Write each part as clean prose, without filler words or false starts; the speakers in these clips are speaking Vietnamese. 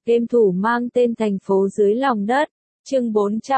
Game thủ mang tên thành phố dưới lòng đất. Chương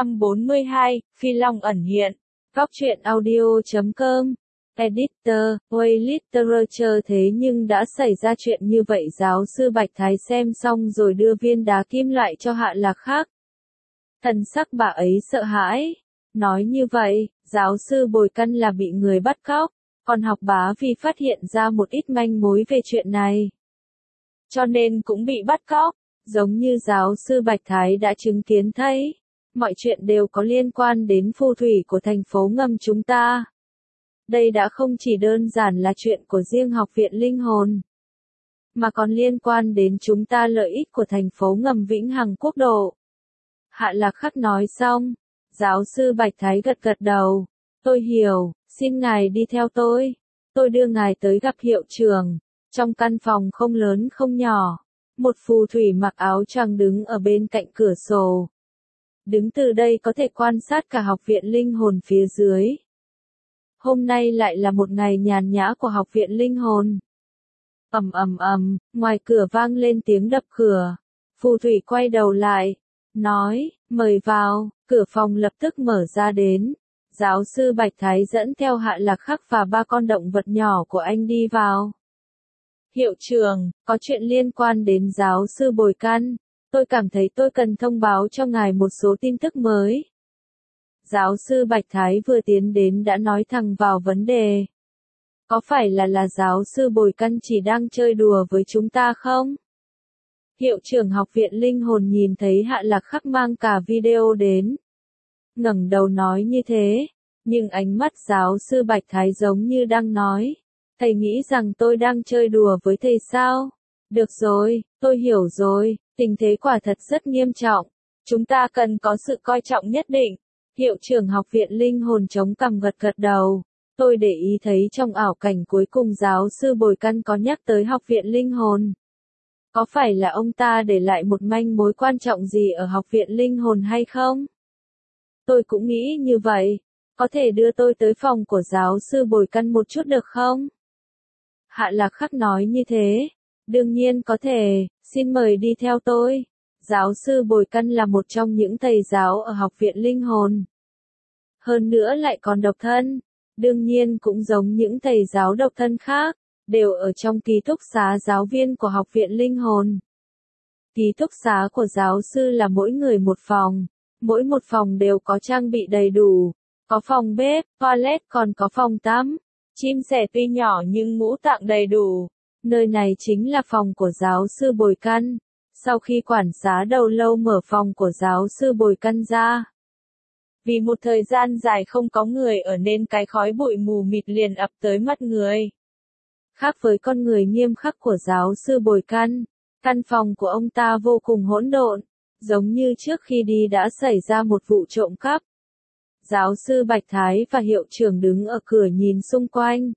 442, Phi Long ẩn hiện. Góc truyện audio.com. Editor, Way Literature. Thế nhưng đã xảy ra chuyện như vậy, giáo sư Bạch Thái xem xong rồi đưa viên đá kim loại cho Hạ Lạc Khắc. Thần sắc bà ấy sợ hãi. Nói như vậy, giáo sư Bồi Căn là bị người bắt cóc, còn Học Bá vì phát hiện ra một ít manh mối về chuyện này, cho nên cũng bị bắt cóc. Giống như giáo sư Bạch Thái đã chứng kiến thấy, mọi chuyện đều có liên quan đến phù thủy của thành phố ngầm chúng ta. Đây đã không chỉ đơn giản là chuyện của riêng Học viện Linh Hồn, mà còn liên quan đến chúng ta, lợi ích của thành phố ngầm Vĩnh Hằng Quốc độ. Hạ Lạc Khắc nói xong, giáo sư Bạch Thái gật gật đầu. Tôi hiểu, xin ngài đi theo tôi. Tôi đưa ngài tới gặp hiệu trưởng. Trong căn phòng không lớn không nhỏ, một phù thủy mặc áo choàng đứng ở bên cạnh cửa sổ. Đứng từ đây có thể quan sát cả Học viện Linh Hồn phía dưới. Hôm nay lại là một ngày nhàn nhã của Học viện Linh Hồn. Ầm ầm ầm, ngoài cửa vang lên tiếng đập cửa. Phù thủy quay đầu lại, nói, mời vào. Cửa phòng lập tức mở ra đến. Giáo sư Bạch Thái dẫn theo Hạ Lạc Khắc và 3 con động vật nhỏ của anh đi vào. Hiệu trưởng, có chuyện liên quan đến giáo sư Bồi Căn. Tôi cảm thấy tôi cần thông báo cho ngài một số tin tức mới. Giáo sư Bạch Thái vừa tiến đến đã nói thẳng vào vấn đề. Có phải là giáo sư Bồi Căn chỉ đang chơi đùa với chúng ta không? Hiệu trưởng Học viện Linh Hồn nhìn thấy Hạ Lạc Khắc mang cả video đến, ngẩng đầu nói như thế, nhưng ánh mắt giáo sư Bạch Thái giống như đang nói, thầy nghĩ rằng tôi đang chơi đùa với thầy sao? Được rồi, tôi hiểu rồi, tình thế quả thật rất nghiêm trọng, chúng ta cần có sự coi trọng nhất định. Hiệu trưởng Học viện Linh Hồn chống cằm gật gật đầu. Tôi để ý thấy trong ảo cảnh cuối cùng giáo sư Bồi Căn có nhắc tới Học viện Linh Hồn. Có phải là ông ta để lại một manh mối quan trọng gì ở Học viện Linh Hồn hay không? Tôi cũng nghĩ như vậy. Có thể đưa tôi tới phòng của giáo sư Bồi Căn một chút được không? Hạ Lạc Khắc nói như thế. Đương nhiên có thể, xin mời đi theo tôi. Giáo sư Bồi Căn là một trong những thầy giáo ở Học viện Linh Hồn. Hơn nữa lại còn độc thân. Đương nhiên cũng giống những thầy giáo độc thân khác, đều ở trong ký túc xá giáo viên của Học viện Linh Hồn. Ký túc xá của giáo sư là mỗi người một phòng. Mỗi một phòng đều có trang bị đầy đủ. Có phòng bếp, toilet, còn có phòng tắm. Chim sẻ tuy nhỏ nhưng ngũ tạng đầy đủ. Nơi này chính là phòng của giáo sư Bồi Căn. Sau khi quản xá đầu lâu mở phòng của giáo sư Bồi Căn ra, vì một thời gian dài không có người ở nên cái khói bụi mù mịt liền ập tới mắt người. Khác với con người nghiêm khắc của giáo sư Bồi Căn, căn phòng của ông ta vô cùng hỗn độn, giống như trước khi đi đã xảy ra một vụ trộm cắp. Giáo sư Bạch Thái và hiệu trưởng đứng ở cửa nhìn xung quanh.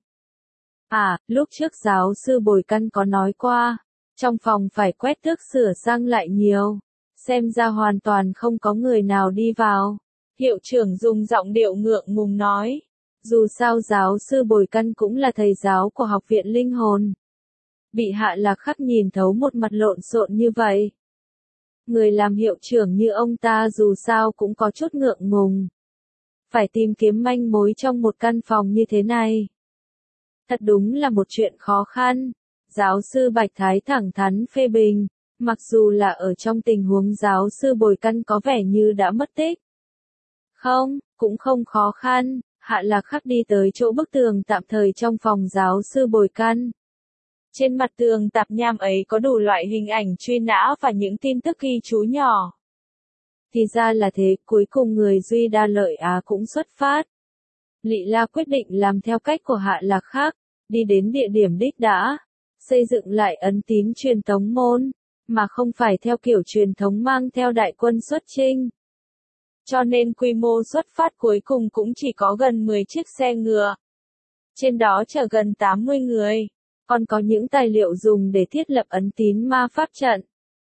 Lúc trước giáo sư Bồi Căn có nói qua, trong phòng phải quét tước sửa sang lại nhiều, xem ra hoàn toàn không có người nào đi vào. Hiệu trưởng dùng giọng điệu ngượng ngùng nói, dù sao giáo sư Bồi Căn cũng là thầy giáo của Học viện Linh Hồn. Bị Hạ Lạc Khắc nhìn thấu một mặt lộn xộn như vậy. Người làm hiệu trưởng như ông ta dù sao cũng có chút ngượng ngùng. Phải tìm kiếm manh mối trong một căn phòng như thế này. Thật đúng là một chuyện khó khăn. Giáo sư Bạch Thái thẳng thắn phê bình, mặc dù là ở trong tình huống giáo sư Bồi Căn có vẻ như đã mất tích. Không, cũng không khó khăn. Hạ Lạc Khắc đi tới chỗ bức tường tạm thời trong phòng giáo sư Bồi Căn. Trên mặt tường tạp nham ấy có đủ loại hình ảnh truy nã và những tin tức ghi chú nhỏ. Thì ra là thế, cuối cùng người Duy Đa Lợi Á cũng xuất phát. Lị La quyết định làm theo cách của Hạ Lạc Khắc, đi đến địa điểm đích đã, xây dựng lại ấn tín truyền tống môn, mà không phải theo kiểu truyền thống mang theo đại quân xuất chinh. Cho nên quy mô xuất phát cuối cùng cũng chỉ có gần 10 chiếc xe ngựa. Trên đó chở gần 80 người, còn có những tài liệu dùng để thiết lập ấn tín ma pháp trận.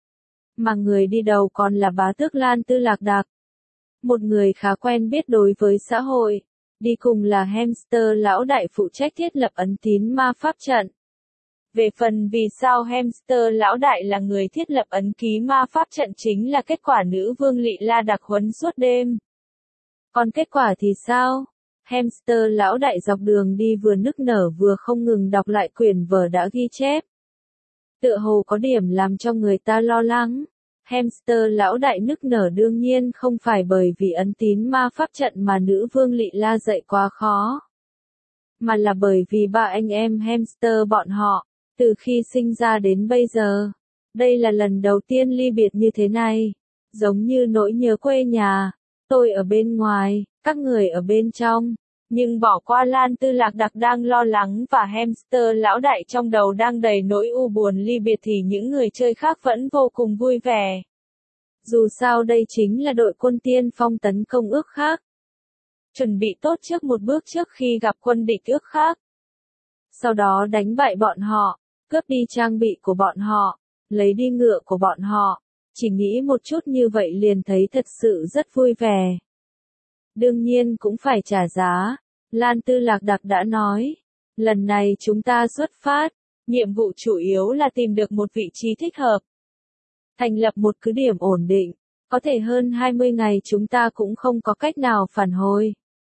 Mà người đi đầu còn là bá tước Lan Tư Lạc Đặc. Một người khá quen biết đối với xã hội. Đi cùng là hamster lão đại phụ trách thiết lập ấn tín ma pháp trận. Về phần vì sao hamster lão đại là người thiết lập ấn ký ma pháp trận chính là kết quả nữ vương Lị La đặc huấn suốt đêm. Còn kết quả thì sao? Hamster lão đại dọc đường đi vừa nức nở vừa không ngừng đọc lại quyển vở đã ghi chép. Tựa hồ có điểm làm cho người ta lo lắng. Hamster lão đại nức nở đương nhiên không phải bởi vì ấn tín ma pháp trận mà nữ vương Lị La dạy quá khó. Mà là bởi vì ba anh em hamster bọn họ, từ khi sinh ra đến bây giờ, đây là lần đầu tiên ly biệt như thế này. Giống như nỗi nhớ quê nhà, tôi ở bên ngoài, các người ở bên trong. Nhưng bỏ qua Lan Tư Lạc Đặc đang lo lắng và hamster lão đại trong đầu đang đầy nỗi u buồn ly biệt thì những người chơi khác vẫn vô cùng vui vẻ. Dù sao đây chính là đội quân tiên phong tấn công ước khác. Chuẩn bị tốt trước một bước trước khi gặp quân địch ước khác. Sau đó đánh bại bọn họ, cướp đi trang bị của bọn họ, lấy đi ngựa của bọn họ. Chỉ nghĩ một chút như vậy liền thấy thật sự rất vui vẻ. Đương nhiên cũng phải trả giá. Lan Tư Lạc Đặc đã nói. Lần này chúng ta xuất phát. Nhiệm vụ chủ yếu là tìm được một vị trí thích hợp. Thành lập một cứ điểm ổn định. Có thể hơn 20 ngày chúng ta cũng không có cách nào phản hồi.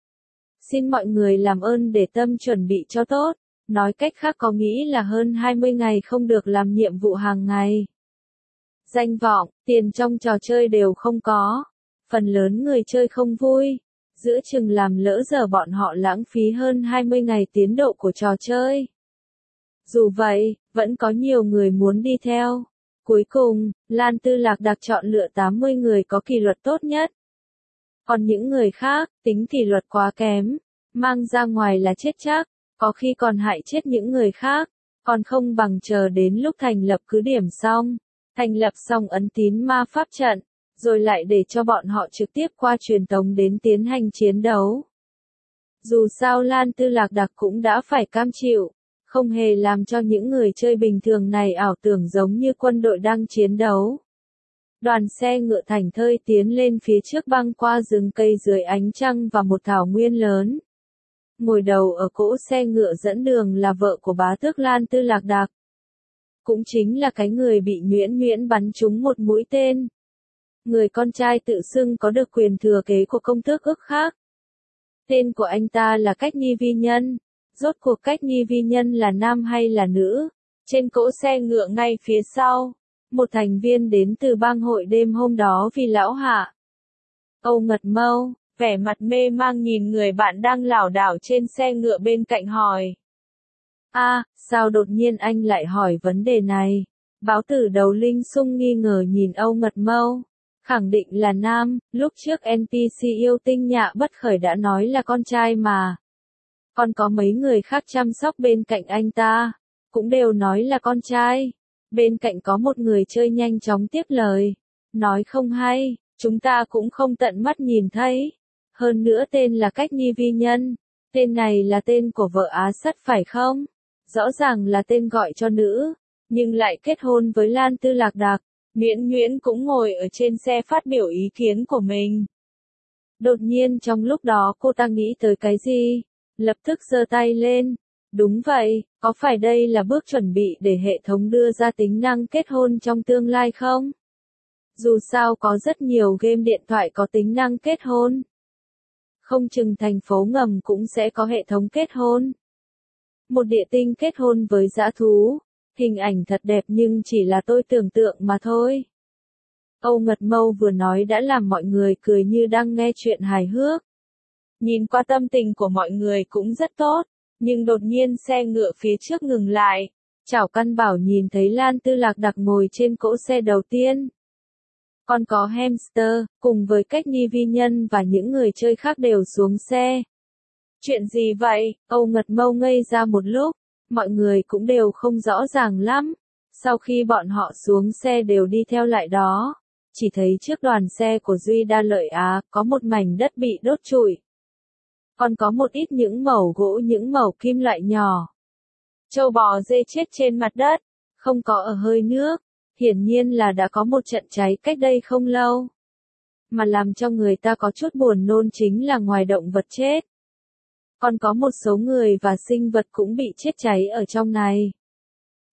Xin mọi người làm ơn để tâm chuẩn bị cho tốt. Nói cách khác có nghĩ là hơn 20 ngày không được làm nhiệm vụ hàng ngày. Danh vọng, tiền trong trò chơi đều không có. Phần lớn người chơi không vui. Giữa chừng làm lỡ giờ bọn họ lãng phí hơn 20 ngày tiến độ của trò chơi. Dù vậy, vẫn có nhiều người muốn đi theo. Cuối cùng, Lan Tư Lạc Đặc chọn lựa 80 người có kỷ luật tốt nhất. Còn những người khác, tính kỷ luật quá kém, mang ra ngoài là chết chắc, có khi còn hại chết những người khác, còn không bằng chờ đến lúc thành lập cứ điểm xong, thành lập xong ấn tín ma pháp trận, rồi lại để cho bọn họ trực tiếp qua truyền tống đến tiến hành chiến đấu. Dù sao Lan Tư Lạc Đặc cũng đã phải cam chịu, không hề làm cho những người chơi bình thường này ảo tưởng giống như quân đội đang chiến đấu. Đoàn xe ngựa thảnh thơi tiến lên phía trước băng qua rừng cây dưới ánh trăng và một thảo nguyên lớn. Ngồi đầu ở cỗ xe ngựa dẫn đường là vợ của bá tước Lan Tư Lạc Đặc. Cũng chính là cái người bị Nhuyễn Nhuyễn bắn trúng một mũi tên. Người con trai tự xưng có được quyền thừa kế của công tước ước khác. Tên của anh ta là Cách Nhi Vi Nhân. Rốt cuộc Cách Nhi Vi Nhân là nam hay là nữ? Trên cỗ xe ngựa ngay phía sau, một thành viên đến từ bang hội đêm hôm đó vì lão hạ. Âu Ngật Mâu, vẻ mặt mê mang nhìn người bạn đang lảo đảo trên xe ngựa bên cạnh hỏi. Sao đột nhiên anh lại hỏi vấn đề này? Báo tử đầu Linh Sung nghi ngờ nhìn Âu Ngật Mâu. Khẳng định là nam, lúc trước NPC yêu tinh Nhạ Bất Khởi đã nói là con trai mà. Còn có mấy người khác chăm sóc bên cạnh anh ta, cũng đều nói là con trai. Bên cạnh có một người chơi nhanh chóng tiếp lời. Nói không hay, chúng ta cũng không tận mắt nhìn thấy. Hơn nữa tên là Cách Nhi Vi Nhân. Tên này là tên của vợ Á Sắt phải không? Rõ ràng là tên gọi cho nữ, nhưng lại kết hôn với Lan Tư Lạc Đặc. Nhuyễn Nhuyễn cũng ngồi ở trên xe phát biểu ý kiến của mình. Đột nhiên trong lúc đó cô ta nghĩ tới cái gì? Lập tức giơ tay lên. Đúng vậy, có phải đây là bước chuẩn bị để hệ thống đưa ra tính năng kết hôn trong tương lai không? Dù sao có rất nhiều game điện thoại có tính năng kết hôn. Không chừng thành phố ngầm cũng sẽ có hệ thống kết hôn. Một địa tinh kết hôn với dã thú. Hình ảnh thật đẹp nhưng chỉ là tôi tưởng tượng mà thôi. Âu Ngật Mâu vừa nói đã làm mọi người cười như đang nghe chuyện hài hước. Nhìn qua tâm tình của mọi người cũng rất tốt, nhưng đột nhiên xe ngựa phía trước ngừng lại. Chảo Căn Bảo nhìn thấy Lan Tư Lạc Đặc ngồi trên cỗ xe đầu tiên. Còn có hamster, cùng với Cách Nhi Vi Nhân và những người chơi khác đều xuống xe. Chuyện gì vậy? Âu Ngật Mâu ngây ra một lúc. Mọi người cũng đều không rõ ràng lắm. Sau khi bọn họ xuống xe đều đi theo lại đó. Chỉ thấy trước đoàn xe của Duy Đa Lợi Á có một mảnh đất bị đốt trụi. Còn có một ít những mẩu gỗ những mẩu kim loại nhỏ. Trâu bò dê chết trên mặt đất. Không có ở hơi nước. Hiển nhiên là đã có một trận cháy cách đây không lâu. Mà làm cho người ta có chút buồn nôn chính là ngoài động vật chết. Còn có một số người và sinh vật cũng bị chết cháy ở trong này.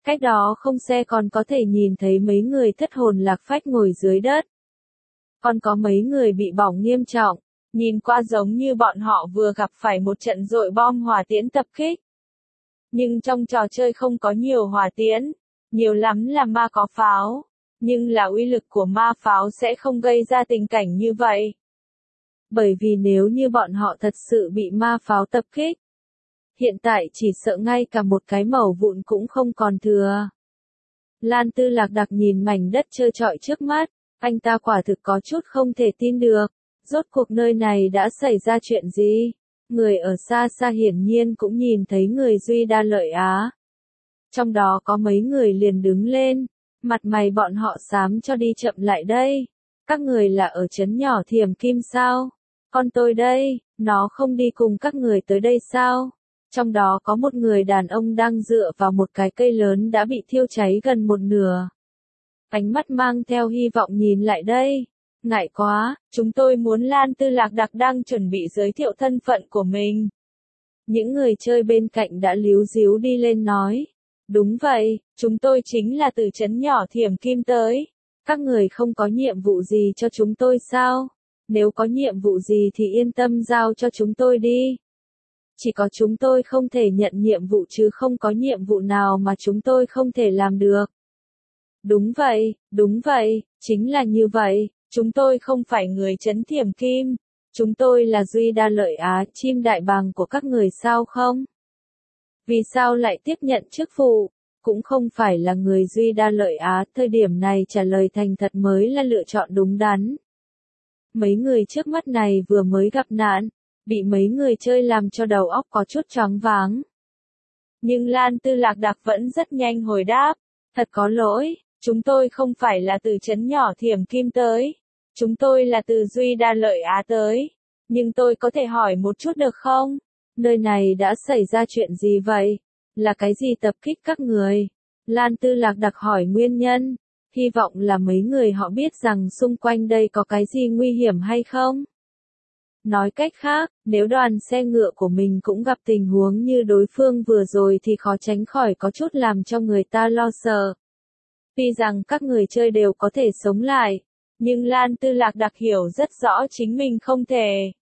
Cách đó không xe còn có thể nhìn thấy mấy người thất hồn lạc phách ngồi dưới đất. Còn có mấy người bị bỏng nghiêm trọng, nhìn qua giống như bọn họ vừa gặp phải một trận dội bom hỏa tiễn tập kích. Nhưng trong trò chơi không có nhiều hỏa tiễn, nhiều lắm là ma có pháo, nhưng là uy lực của ma pháo sẽ không gây ra tình cảnh như vậy. Bởi vì nếu như bọn họ thật sự bị ma pháo tập kích, hiện tại chỉ sợ ngay cả một cái mẩu vụn cũng không còn thừa. Lan Tư Lạc Đặc nhìn mảnh đất trơ trọi trước mắt, anh ta quả thực có chút không thể tin được. Rốt cuộc nơi này đã xảy ra chuyện gì? Người ở xa xa hiển nhiên cũng nhìn thấy người Duy Đa Lợi Á. Trong đó có mấy người liền đứng lên, mặt mày bọn họ xám cho đi chậm lại đây. Các người là ở trấn nhỏ Thiểm Kim sao? Con tôi đây, nó không đi cùng các người tới đây sao? Trong đó có một người đàn ông đang dựa vào một cái cây lớn đã bị thiêu cháy gần một nửa. Ánh mắt mang theo hy vọng nhìn lại đây. Ngại quá, chúng tôi muốn Lan Tư Lạc Đặc đang chuẩn bị giới thiệu thân phận của mình. Những người chơi bên cạnh đã líu díu đi lên nói. Đúng vậy, chúng tôi chính là từ trấn nhỏ Thiểm Kim tới. Các người không có nhiệm vụ gì cho chúng tôi sao? Nếu có nhiệm vụ gì thì yên tâm giao cho chúng tôi đi. Chỉ có chúng tôi không thể nhận nhiệm vụ chứ không có nhiệm vụ nào mà chúng tôi không thể làm được. Đúng vậy, chính là như vậy, chúng tôi không phải người trấn Thiểm Kim, chúng tôi là Duy Đa Lợi Á, chim đại bàng của các người sao không? Vì sao lại tiếp nhận chức vụ? Cũng không phải là người Duy Đa Lợi Á, thời điểm này trả lời thành thật mới là lựa chọn đúng đắn. Mấy người trước mắt này vừa mới gặp nạn, bị mấy người chơi làm cho đầu óc có chút choáng váng. Nhưng Lan Tư Lạc Đặc vẫn rất nhanh hồi đáp, thật có lỗi, chúng tôi không phải là từ trấn nhỏ Thiểm Kim tới, chúng tôi là từ Duy Đa Lợi Á tới, nhưng tôi có thể hỏi một chút được không? Nơi này đã xảy ra chuyện gì vậy? Là cái gì tập kích các người? Lan Tư Lạc Đặc hỏi nguyên nhân, hy vọng là mấy người họ biết rằng xung quanh đây có cái gì nguy hiểm hay không? Nói cách khác, nếu đoàn xe ngựa của mình cũng gặp tình huống như đối phương vừa rồi thì khó tránh khỏi có chút làm cho người ta lo sợ. Tuy rằng các người chơi đều có thể sống lại, nhưng Lan Tư Lạc Đặc hiểu rất rõ chính mình không thể.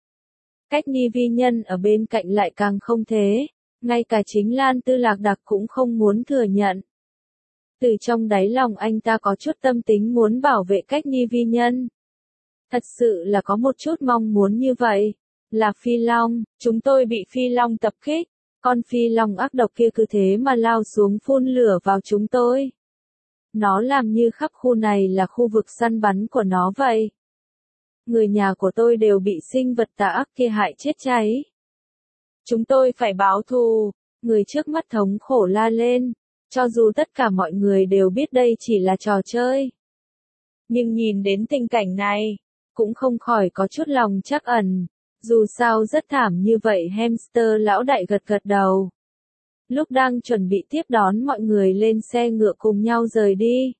Cách Ni Vi Nhân ở bên cạnh lại càng không thế, ngay cả chính Lan Tư Lạc Đặc cũng không muốn thừa nhận. Từ trong đáy lòng anh ta có chút tâm tính muốn bảo vệ Cách Ni Vi Nhân. Thật sự là có một chút mong muốn như vậy. Là Phi Long, chúng tôi bị Phi Long tập kích, con Phi Long ác độc kia cứ thế mà lao xuống phun lửa vào chúng tôi. Nó làm như khắp khu này là khu vực săn bắn của nó vậy. Người nhà của tôi đều bị sinh vật tà ác kia hại chết cháy. Chúng tôi phải báo thù, người trước mắt thống khổ la lên, cho dù tất cả mọi người đều biết đây chỉ là trò chơi. Nhưng nhìn đến tình cảnh này, cũng không khỏi có chút lòng trắc ẩn, dù sao rất thảm như vậy. Hamster lão đại gật gật đầu. Lúc đang chuẩn bị tiếp đón mọi người lên xe ngựa cùng nhau rời đi.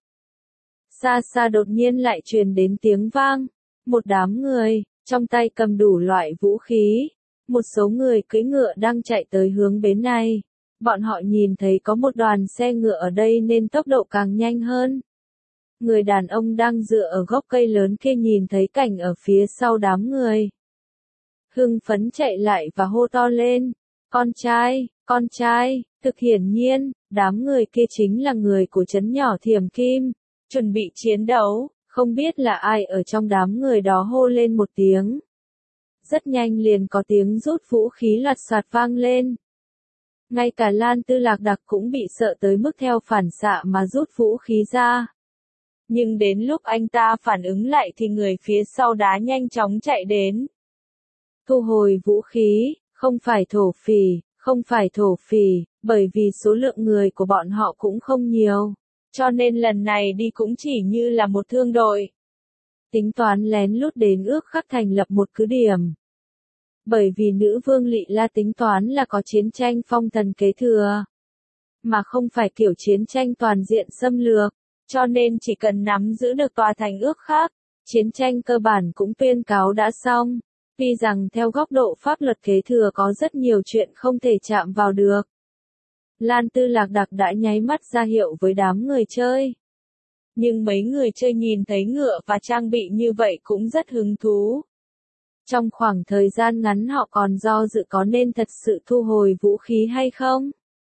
Xa xa đột nhiên lại truyền đến tiếng vang, một đám người, trong tay cầm đủ loại vũ khí, một số người cưỡi ngựa đang chạy tới hướng bến này. Bọn họ nhìn thấy có một đoàn xe ngựa ở đây nên tốc độ càng nhanh hơn. Người đàn ông đang dựa ở gốc cây lớn kia nhìn thấy cảnh ở phía sau đám người. Hưng phấn chạy lại và hô to lên, con trai, thực hiển nhiên, đám người kia chính là người của trấn nhỏ Thiểm Kim, chuẩn bị chiến đấu, không biết là ai ở trong đám người đó hô lên một tiếng. Rất nhanh liền có tiếng rút vũ khí loạt soạt vang lên. Ngay cả Lan Tư Lạc Đặc cũng bị sợ tới mức theo phản xạ mà rút vũ khí ra. Nhưng đến lúc anh ta phản ứng lại thì người phía sau đá nhanh chóng chạy đến. Thu hồi vũ khí, không phải thổ phỉ, bởi vì số lượng người của bọn họ cũng không nhiều. Cho nên lần này đi cũng chỉ như là một thương đội. Tính toán lén lút đến ước khắc thành lập một cứ điểm. Bởi vì nữ vương Lị La tính toán là có chiến tranh phong thần kế thừa. Mà không phải kiểu chiến tranh toàn diện xâm lược. Cho nên chỉ cần nắm giữ được tòa thành ước khắc, chiến tranh cơ bản cũng tuyên cáo đã xong. Tuy rằng theo góc độ pháp luật kế thừa có rất nhiều chuyện không thể chạm vào được. Lan Tư Lạc Đặc đã nháy mắt ra hiệu với đám người chơi. Nhưng mấy người chơi nhìn thấy ngựa và trang bị như vậy cũng rất hứng thú. Trong khoảng thời gian ngắn họ còn do dự có nên thật sự thu hồi vũ khí hay không.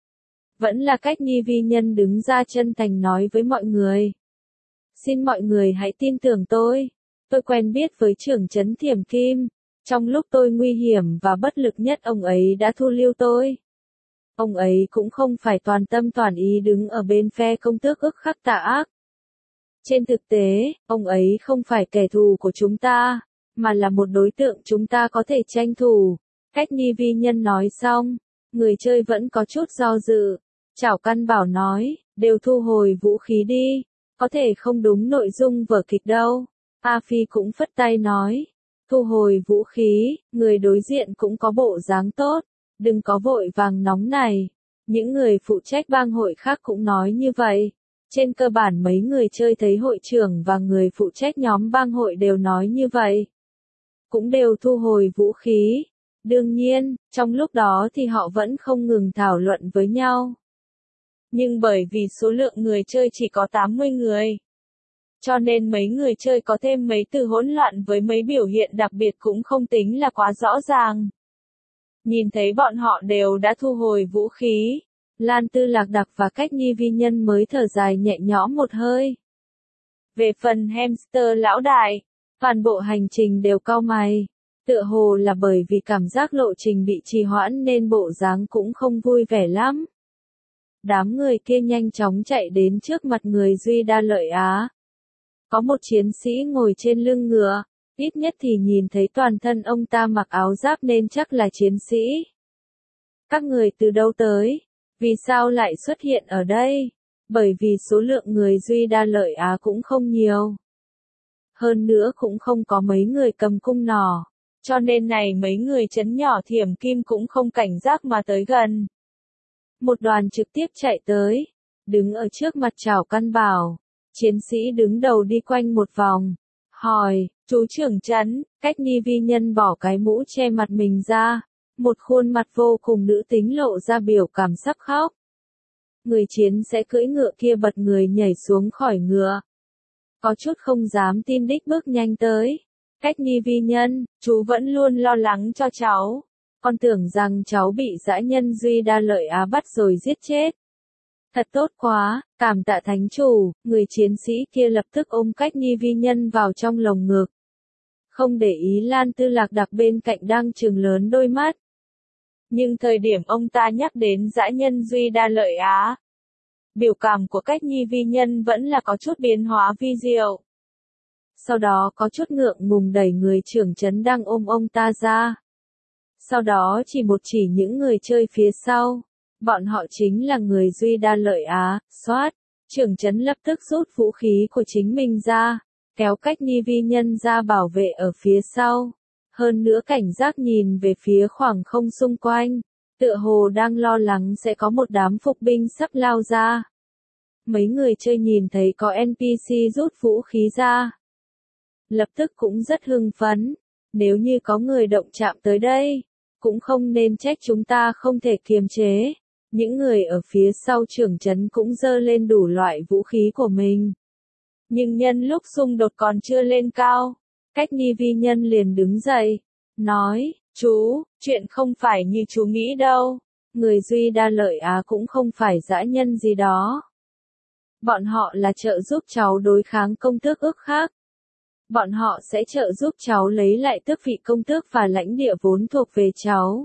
Vẫn là Cách Nhi vi nhân đứng ra chân thành nói với mọi người. Xin mọi người hãy tin tưởng tôi. Tôi quen biết với trưởng trấn Thiểm Kim. Trong lúc tôi nguy hiểm và bất lực nhất ông ấy đã thu lưu tôi. Ông ấy cũng không phải toàn tâm toàn ý đứng ở bên phe công tước ức khắc tà ác. Trên thực tế, ông ấy không phải kẻ thù của chúng ta, mà là một đối tượng chúng ta có thể tranh thủ. Cách Nhi vi nhân nói xong, người chơi vẫn có chút do dự. Chảo Căn Bảo nói, đều thu hồi vũ khí đi, có thể không đúng nội dung vở kịch đâu. A Phi cũng phất tay nói, thu hồi vũ khí, người đối diện cũng có bộ dáng tốt, đừng có vội vàng nóng này. Những người phụ trách bang hội khác cũng nói như vậy. Trên cơ bản mấy người chơi thấy hội trưởng và người phụ trách nhóm bang hội đều nói như vậy. Cũng đều thu hồi vũ khí. Đương nhiên, trong lúc đó thì họ vẫn không ngừng thảo luận với nhau. Nhưng bởi vì số lượng người chơi chỉ có 80 người. Cho nên mấy người chơi có thêm mấy từ hỗn loạn với mấy biểu hiện đặc biệt cũng không tính là quá rõ ràng. Nhìn thấy bọn họ đều đã thu hồi vũ khí. Lan Tư Lạc Đặc và Cách Nhi vi nhân mới thở dài nhẹ nhõm một hơi. Về phần hamster lão đại, toàn bộ hành trình đều cau mày. Tựa hồ là bởi vì cảm giác lộ trình bị trì hoãn nên bộ dáng cũng không vui vẻ lắm. Đám người kia nhanh chóng chạy đến trước mặt người Duy Đa Lợi Á. Có một chiến sĩ ngồi trên lưng ngựa, ít nhất thì nhìn thấy toàn thân ông ta mặc áo giáp nên chắc là chiến sĩ. Các người từ đâu tới? Vì sao lại xuất hiện ở đây? Bởi vì số lượng người Duy Đa Lợi Á cũng không nhiều. Hơn nữa cũng không có mấy người cầm cung nỏ. Cho nên này mấy người trấn nhỏ Thiểm Kim cũng không cảnh giác mà tới gần. Một đoàn trực tiếp chạy tới. Đứng ở trước mặt Chảo Căn Bảo. Chiến sĩ đứng đầu đi quanh một vòng. Hỏi, chú trưởng trấn, Cách Nhi vi nhân bỏ cái mũ che mặt mình ra. Một khuôn mặt vô cùng nữ tính lộ ra biểu cảm sắp khóc. Người chiến sẽ cưỡi ngựa kia bật người nhảy xuống khỏi ngựa. Có chút không dám tin đích bước nhanh tới. Cách Nhi vi nhân, chú vẫn luôn lo lắng cho cháu. Con tưởng rằng cháu bị dã nhân Duy Đa Lợi Á bắt rồi giết chết. Thật tốt quá, cảm tạ thánh chủ, người chiến sĩ kia lập tức ôm Cách Nhi vi nhân vào trong lồng ngực. Không để ý Lan Tư Lạc Đặc bên cạnh đang trừng lớn đôi mắt. Nhưng thời điểm ông ta nhắc đến dã nhân Duy Đa Lợi Á, biểu cảm của Cách Nhi vi nhân vẫn là có chút biến hóa vi diệu. Sau đó có chút ngượng ngùng đẩy người trưởng trấn đang ôm ông ta ra. Sau đó chỉ những người chơi phía sau. Bọn họ chính là người Duy Đa Lợi Á, xoát. Trưởng trấn lập tức rút vũ khí của chính mình ra, kéo Cách Nhi vi nhân ra bảo vệ ở phía sau. Hơn nữa cảnh giác nhìn về phía khoảng không xung quanh, tựa hồ đang lo lắng sẽ có một đám phục binh sắp lao ra. Mấy người chơi nhìn thấy có NPC rút vũ khí ra. Lập tức cũng rất hưng phấn, nếu như có người động chạm tới đây, cũng không nên trách chúng ta không thể kiềm chế. Những người ở phía sau trưởng trấn cũng giơ lên đủ loại vũ khí của mình. Nhưng nhân lúc xung đột còn chưa lên cao, Cách Nhi vi nhân liền đứng dậy, nói, chú, chuyện không phải như chú nghĩ đâu, người Duy Đa Lợi Á cũng không phải dã nhân gì đó. Bọn họ là trợ giúp cháu đối kháng công tước ức khác. Bọn họ sẽ trợ giúp cháu lấy lại tước vị công tước và lãnh địa vốn thuộc về cháu.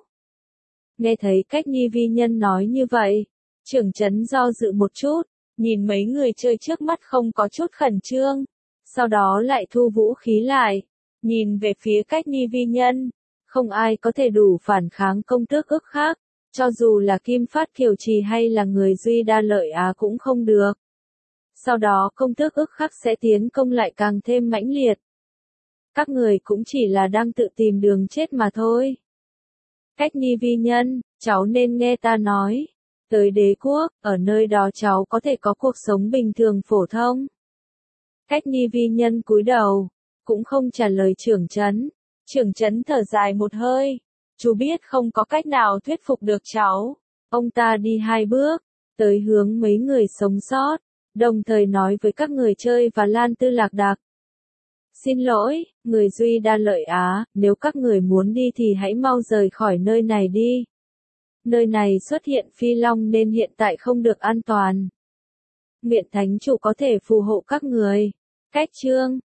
Nghe thấy Cách Nhi vi nhân nói như vậy, trưởng trấn do dự một chút, nhìn mấy người chơi trước mắt không có chút khẩn trương, sau đó lại thu vũ khí lại, nhìn về phía Cách Nhi vi nhân, không ai có thể đủ phản kháng công tước ức khác, cho dù là Kim Phát Kiều Trì hay là người Duy Đa Lợi Á cũng không được. Sau đó công tước ức khắc sẽ tiến công lại càng thêm mãnh liệt. Các người cũng chỉ là đang tự tìm đường chết mà thôi. Cách Nhi vi nhân, cháu nên nghe ta nói. Tới đế quốc, ở nơi đó cháu có thể có cuộc sống bình thường phổ thông. Cách Nhi vi nhân cúi đầu, cũng không trả lời trưởng trấn. Trưởng trấn thở dài một hơi. Chú biết không có cách nào thuyết phục được cháu. Ông ta đi 2 bước, tới hướng mấy người sống sót, đồng thời nói với các người chơi và Lan Tư Lạc Đạc. Xin lỗi, người Duy Đa Lợi Á, nếu các người muốn đi thì hãy mau rời khỏi nơi này đi. Nơi này xuất hiện phi long nên hiện tại không được an toàn. Nguyện Thánh Chủ có thể phù hộ các người. Cách chương